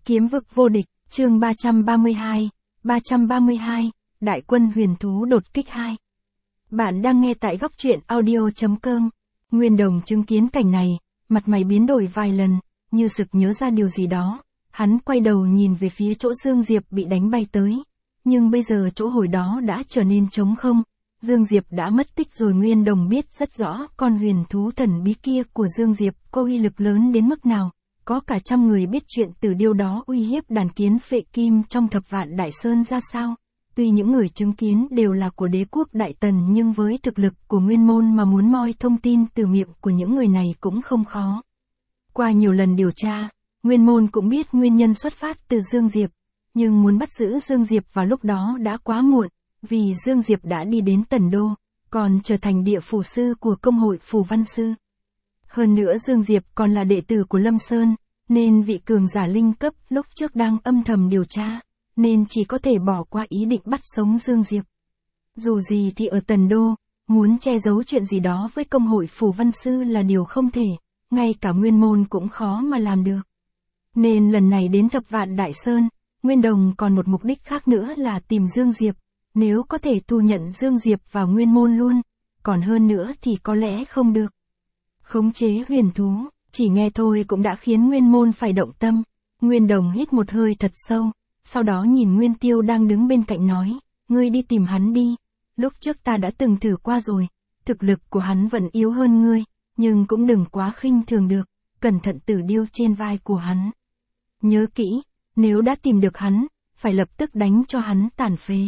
Kiếm vực vô địch, chương 332, Đại quân huyền thú đột kích 2. Bạn đang nghe tại góc truyện audio.com. Nguyên Đồng chứng kiến cảnh này, mặt mày biến đổi vài lần, như sực nhớ ra điều gì đó. Hắn quay đầu nhìn về phía chỗ Dương Diệp bị đánh bay tới. Nhưng bây giờ chỗ hồi đó đã trở nên trống không. Dương Diệp đã mất tích rồi. Nguyên Đồng biết rất rõ con huyền thú thần bí kia của Dương Diệp có uy lực lớn đến mức nào. Có cả trăm người biết chuyện Tử Điêu đó uy hiếp đàn kiến phệ kim trong Thập Vạn Đại Sơn ra sao. Tuy những người chứng kiến đều là của đế quốc Đại Tần, nhưng với thực lực của Nguyên Môn mà muốn moi thông tin từ miệng của những người này cũng không khó. Qua nhiều lần điều tra, Nguyên Môn cũng biết nguyên nhân xuất phát từ Dương Diệp, nhưng muốn bắt giữ Dương Diệp vào lúc đó đã quá muộn, vì Dương Diệp đã đi đến Tần Đô, còn trở thành địa phủ sư của công hội Phù Văn Sư. Hơn nữa Dương Diệp còn là đệ tử của Lâm Sơn, nên vị cường giả linh cấp lúc trước đang âm thầm điều tra, nên chỉ có thể bỏ qua ý định bắt sống Dương Diệp. Dù gì thì ở Tần Đô, muốn che giấu chuyện gì đó với công hội Phù Văn Sư là điều không thể, ngay cả Nguyên Môn cũng khó mà làm được. Nên lần này đến Thập Vạn Đại Sơn, Nguyên Đồng còn một mục đích khác nữa là tìm Dương Diệp, nếu có thể thu nhận Dương Diệp vào Nguyên Môn luôn, còn hơn nữa thì có lẽ không được. Khống chế huyền thú, chỉ nghe thôi cũng đã khiến Nguyên Môn phải động tâm. Nguyên Đồng hít một hơi thật sâu, sau đó nhìn Nguyên Tiêu đang đứng bên cạnh nói, ngươi đi tìm hắn đi, lúc trước ta đã từng thử qua rồi, thực lực của hắn vẫn yếu hơn ngươi, nhưng cũng đừng quá khinh thường được, cẩn thận Tử Điêu trên vai của hắn. Nhớ kỹ, nếu đã tìm được hắn, phải lập tức đánh cho hắn tàn phế.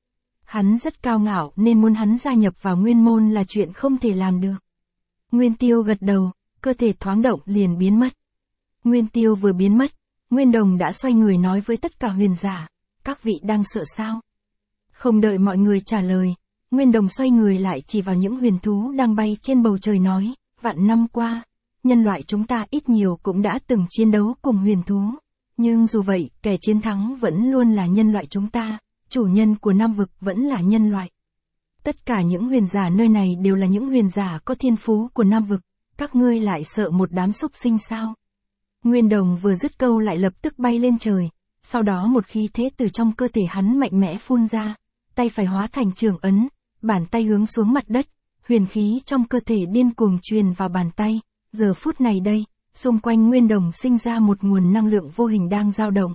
Hắn rất cao ngạo nên muốn hắn gia nhập vào Nguyên Môn là chuyện không thể làm được. Nguyên Tiêu gật đầu, cơ thể thoáng động liền biến mất. Nguyên Tiêu vừa biến mất, Nguyên Đồng đã xoay người nói với tất cả huyền giả, các vị đang sợ sao? Không đợi mọi người trả lời, Nguyên Đồng xoay người lại chỉ vào những huyền thú đang bay trên bầu trời nói, vạn năm qua, nhân loại chúng ta ít nhiều cũng đã từng chiến đấu cùng huyền thú. Nhưng dù vậy, kẻ chiến thắng vẫn luôn là nhân loại chúng ta, chủ nhân của Nam Vực vẫn là nhân loại. Tất cả những huyền giả nơi này đều là những huyền giả có thiên phú của Nam Vực, các ngươi lại sợ một đám súc sinh sao? Nguyên Đồng vừa dứt câu lại lập tức bay lên trời, sau đó một khí thế từ trong cơ thể hắn mạnh mẽ phun ra, tay phải hóa thành trường ấn, bàn tay hướng xuống mặt đất, huyền khí trong cơ thể điên cuồng truyền vào bàn tay, giờ phút này đây, xung quanh Nguyên Đồng sinh ra một nguồn năng lượng vô hình đang dao động.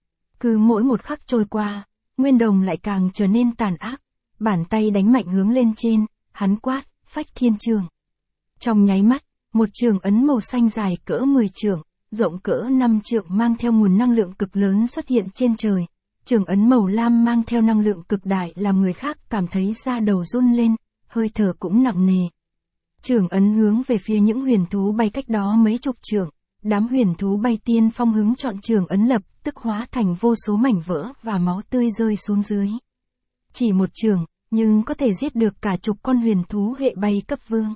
Cứ mỗi một khắc trôi qua, Nguyên Đồng lại càng trở nên tàn ác, bàn tay đánh mạnh hướng lên trên, hắn quát, phách thiên trường. Trong nháy mắt, một trường ấn màu xanh dài cỡ 10 trượng, rộng cỡ 5 trượng mang theo nguồn năng lượng cực lớn xuất hiện trên trời. Trường ấn màu lam mang theo năng lượng cực đại làm người khác cảm thấy da đầu run lên, hơi thở cũng nặng nề. Trường ấn hướng về phía những huyền thú bay cách đó mấy chục trượng, đám huyền thú bay tiên phong hướng chọn trường ấn lập tức hóa thành vô số mảnh vỡ và máu tươi rơi xuống dưới. Chỉ một trường, nhưng có thể giết được cả chục con huyền thú hệ bay cấp vương.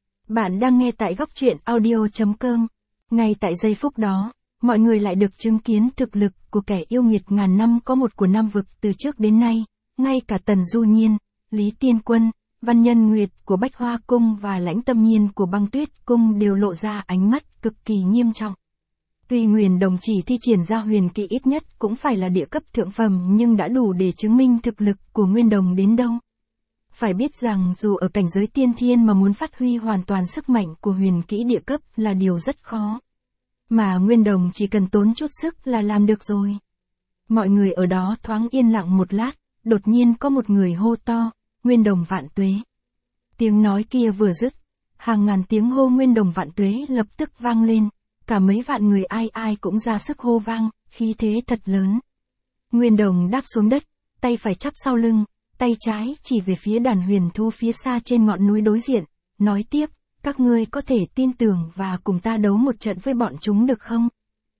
Bạn đang nghe tại góc truyện audio.com. Ngay tại giây phút đó, mọi người lại được chứng kiến thực lực của kẻ yêu nghiệt ngàn năm có một của Nam Vực từ trước đến nay, ngay cả Tần Du Nhiên, Lý Tiên Quân, Văn Nhân Nguyệt của Bách Hoa Cung và Lãnh Tâm Nhiên của Băng Tuyết Cung đều lộ ra ánh mắt cực kỳ nghiêm trọng. Tuy Nguyên Đồng chỉ thi triển ra huyền kỹ ít nhất cũng phải là địa cấp thượng phẩm, nhưng đã đủ để chứng minh thực lực của Nguyên Đồng đến đâu. Phải biết rằng dù ở cảnh giới tiên thiên mà muốn phát huy hoàn toàn sức mạnh của huyền kỹ địa cấp là điều rất khó. Mà Nguyên Đồng chỉ cần tốn chút sức là làm được rồi. Mọi người ở đó thoáng yên lặng một lát, đột nhiên có một người hô to, Nguyên Đồng vạn tuế. Tiếng nói kia vừa dứt, hàng ngàn tiếng hô Nguyên Đồng vạn tuế lập tức vang lên, cả mấy vạn người ai ai cũng ra sức hô vang, khí thế thật lớn. Nguyên Đồng đáp xuống đất, tay phải chắp sau lưng, tay trái chỉ về phía đàn huyền thú phía xa trên ngọn núi đối diện, nói tiếp, các ngươi có thể tin tưởng và cùng ta đấu một trận với bọn chúng được không?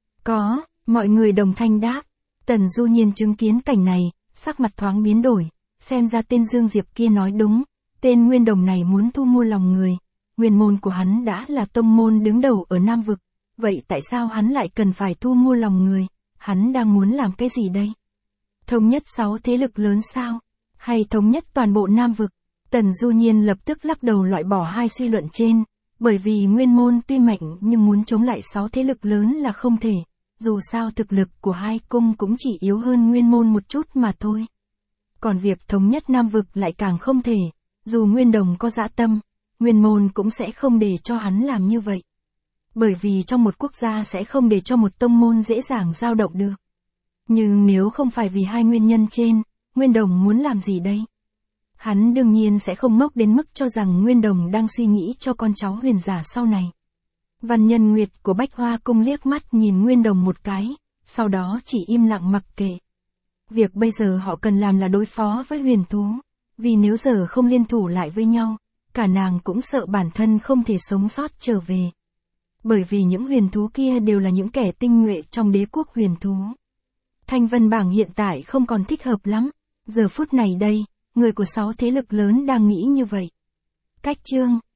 Có, mọi người đồng thanh đáp. Tần Du Nhiên chứng kiến cảnh này, sắc mặt thoáng biến đổi, xem ra tên Dương Diệp kia nói đúng, tên Nguyên Đồng này muốn thu mua lòng người. Nguyên môn của hắn đã là tông môn đứng đầu ở Nam Vực, vậy tại sao hắn lại cần phải thu mua lòng người? Hắn đang muốn làm cái gì đây? Thống nhất 6 thế lực lớn sao? Hay thống nhất toàn bộ Nam Vực? Tần Du Nhiên lập tức lắc đầu loại bỏ hai suy luận trên, bởi vì Nguyên môn tuy mạnh nhưng muốn chống lại 6 thế lực lớn là không thể. dù sao thực lực của hai cung cũng chỉ yếu hơn Nguyên Môn một chút mà thôi. Còn việc thống nhất Nam vực lại càng không thể, dù Nguyên Đồng có dã tâm, Nguyên Môn cũng sẽ không để cho hắn làm như vậy. Bởi vì trong một quốc gia sẽ không để cho một tông môn dễ dàng dao động được. Nhưng nếu không phải vì hai nguyên nhân trên, Nguyên Đồng muốn làm gì đây? Hắn đương nhiên sẽ không ngốc đến mức cho rằng Nguyên Đồng đang suy nghĩ cho con cháu Huyền giả sau này. Văn Nhân Nguyệt của Bách Hoa Cung liếc mắt nhìn Nguyên Đồng một cái, sau đó chỉ im lặng mặc kệ. Việc bây giờ họ cần làm là đối phó với huyền thú, vì nếu giờ không liên thủ lại với nhau, cả nàng cũng sợ bản thân không thể sống sót trở về. Bởi vì những huyền thú kia đều là những kẻ tinh nhuệ trong đế quốc huyền thú. Thanh Vân bảng hiện tại không còn thích hợp lắm, giờ phút này đây, người của 6 thế lực lớn đang nghĩ như vậy. Cách chương